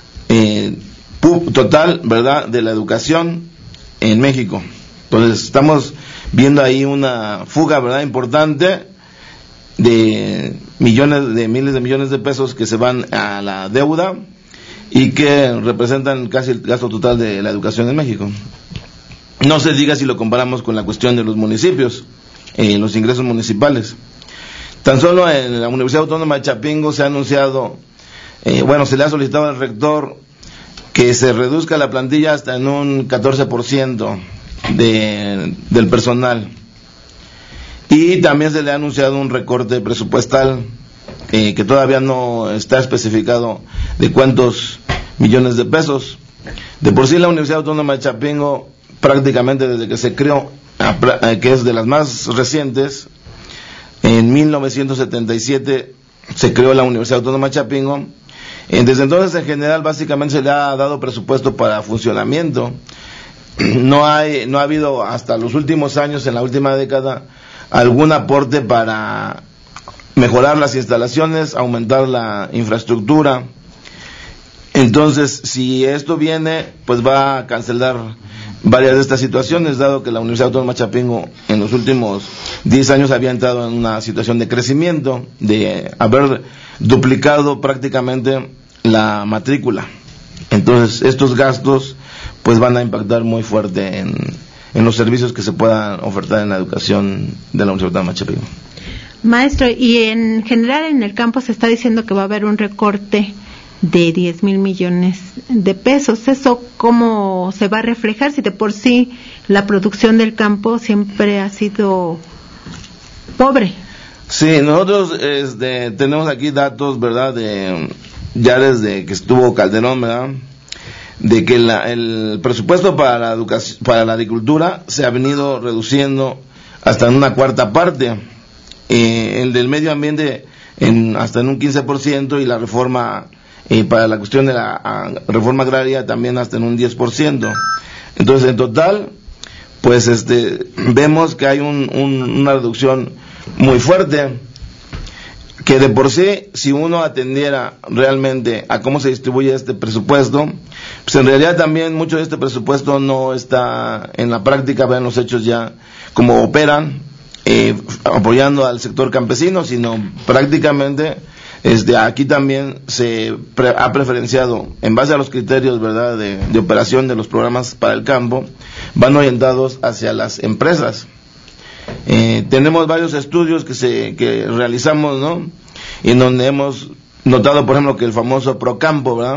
total, ¿verdad?, de la educación en México. Entonces estamos viendo ahí una fuga, ¿verdad?, importante de miles de millones de pesos que se van a la deuda y que representan casi el gasto total de la educación en México. No se diga si lo comparamos con la cuestión de los municipios, los ingresos municipales. Tan solo en la Universidad Autónoma de Chapingo se ha anunciado, se le ha solicitado al rector que se reduzca la plantilla hasta en un 14% del personal. Y también se le ha anunciado un recorte presupuestal que todavía no está especificado de cuántos millones de pesos. De por sí la Universidad Autónoma de Chapingo, prácticamente desde que se creó, que es de las más recientes, en 1977 se creó la Universidad Autónoma de Chapingo. Desde entonces, en general, básicamente se le ha dado presupuesto para funcionamiento. No ha habido hasta los últimos años, en la última década, algún aporte para mejorar las instalaciones, aumentar la infraestructura. Entonces, si esto viene, pues va a cancelar varias de estas situaciones, dado que la Universidad Autónoma de Chapingo en los últimos 10 años había entrado en una situación de crecimiento, de haber duplicado prácticamente la matrícula. Entonces estos gastos pues van a impactar muy fuerte en los servicios que se puedan ofertar en la educación de la Universidad de Machapilco. Maestro, y en general en el campo se está diciendo que va a haber un recorte de 10,000 millones de pesos. ¿Eso cómo se va a reflejar si de por sí la producción del campo siempre ha sido pobre? Sí, nosotros tenemos aquí datos, ¿verdad?, ya desde que estuvo Calderón, ¿verdad?, de que el presupuesto para la educación, para la agricultura se ha venido reduciendo hasta en una cuarta parte, el del medio ambiente hasta en un 15%, y la reforma para la cuestión de la reforma agraria también hasta en un 10%. Entonces, en total, pues vemos que hay una reducción muy fuerte, que de por sí, si uno atendiera realmente a cómo se distribuye este presupuesto, pues en realidad también mucho de este presupuesto no está en la práctica, en los hechos ya como operan, apoyando al sector campesino, sino prácticamente aquí también se ha preferenciado, en base a los criterios, ¿verdad?, de operación de los programas para el campo, van orientados hacia las empresas. Tenemos varios estudios que realizamos, ¿no?, en donde hemos notado, por ejemplo, que el famoso Procampo, ¿verdad?,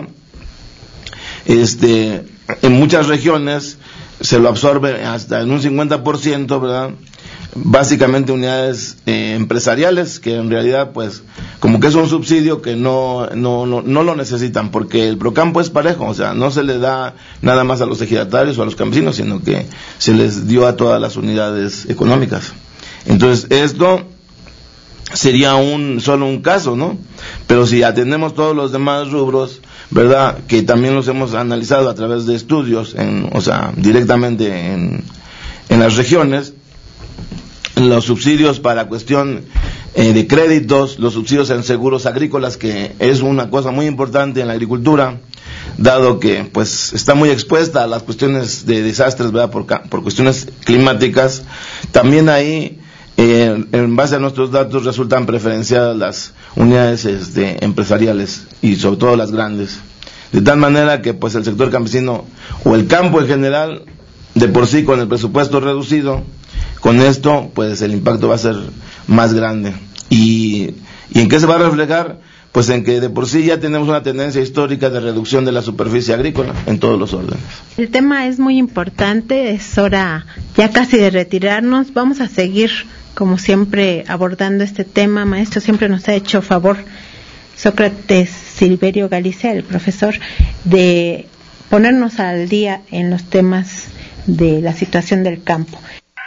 en muchas regiones se lo absorbe hasta en un 50%, ¿verdad?, básicamente unidades empresariales, que en realidad pues como que es un subsidio que no lo necesitan, porque el Procampo es parejo, o sea, no se le da nada más a los ejidatarios o a los campesinos, sino que se les dio a todas las unidades económicas. Entonces esto sería solo un caso, ¿no? Pero si atendemos todos los demás rubros, ¿verdad?, que también los hemos analizado a través de estudios, o sea, directamente en las regiones, los subsidios para cuestión de créditos, los subsidios en seguros agrícolas, que es una cosa muy importante en la agricultura, dado que pues está muy expuesta a las cuestiones de desastres, ¿verdad?, por cuestiones climáticas. También ahí, en base a nuestros datos, resultan preferenciadas las unidades empresariales, y sobre todo las grandes, de tal manera que pues el sector campesino o el campo en general, de por sí con el presupuesto reducido, con esto pues el impacto va a ser más grande. ¿Y en qué se va a reflejar? Pues en que de por sí ya tenemos una tendencia histórica de reducción de la superficie agrícola en todos los órdenes. El tema es muy importante, es hora ya casi de retirarnos. Vamos a seguir, como siempre, abordando este tema. Maestro, siempre nos ha hecho favor Sócrates Silverio Galicia, el profesor, de ponernos al día en los temas de la situación del campo.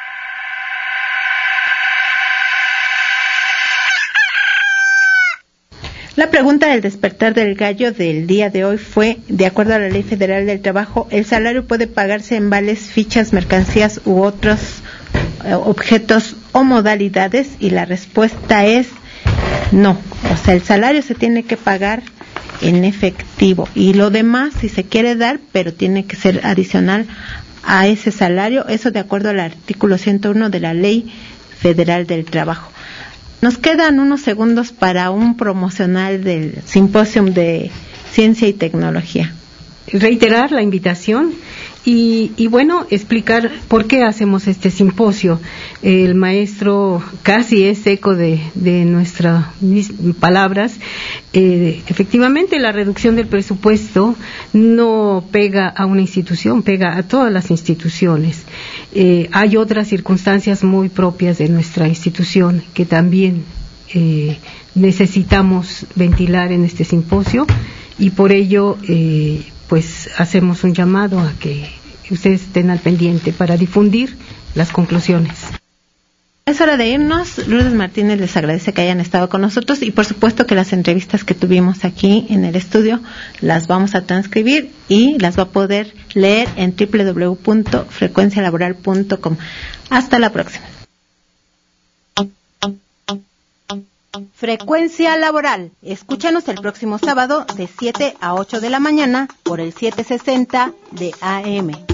La pregunta del despertar del gallo del día de hoy fue: de acuerdo a la Ley Federal del Trabajo, ¿el salario puede pagarse en vales, fichas, mercancías u otros objetos o modalidades? Y la respuesta es no. O sea, el salario se tiene que pagar en efectivo, y lo demás, si se quiere dar, pero tiene que ser adicional a ese salario, eso de acuerdo al artículo 101 de la Ley Federal del Trabajo. Nos quedan unos segundos para un promocional del Simposium de Ciencia y Tecnología. Reiterar la invitación y bueno, explicar por qué hacemos este simposio. El maestro casi es eco de nuestras palabras. Efectivamente, la reducción del presupuesto no pega a una institución, pega a todas las instituciones. Hay otras circunstancias muy propias de nuestra institución que también necesitamos ventilar en este simposio, y por ello pues hacemos un llamado a que ustedes estén al pendiente para difundir las conclusiones. Es hora de irnos. Lourdes Martínez les agradece que hayan estado con nosotros, y por supuesto que las entrevistas que tuvimos aquí en el estudio las vamos a transcribir y las va a poder leer en www.frecuencialaboral.com. Hasta la próxima. Frecuencia Laboral. Escúchanos el próximo sábado de 7 a 8 de la mañana por el 760 de AM.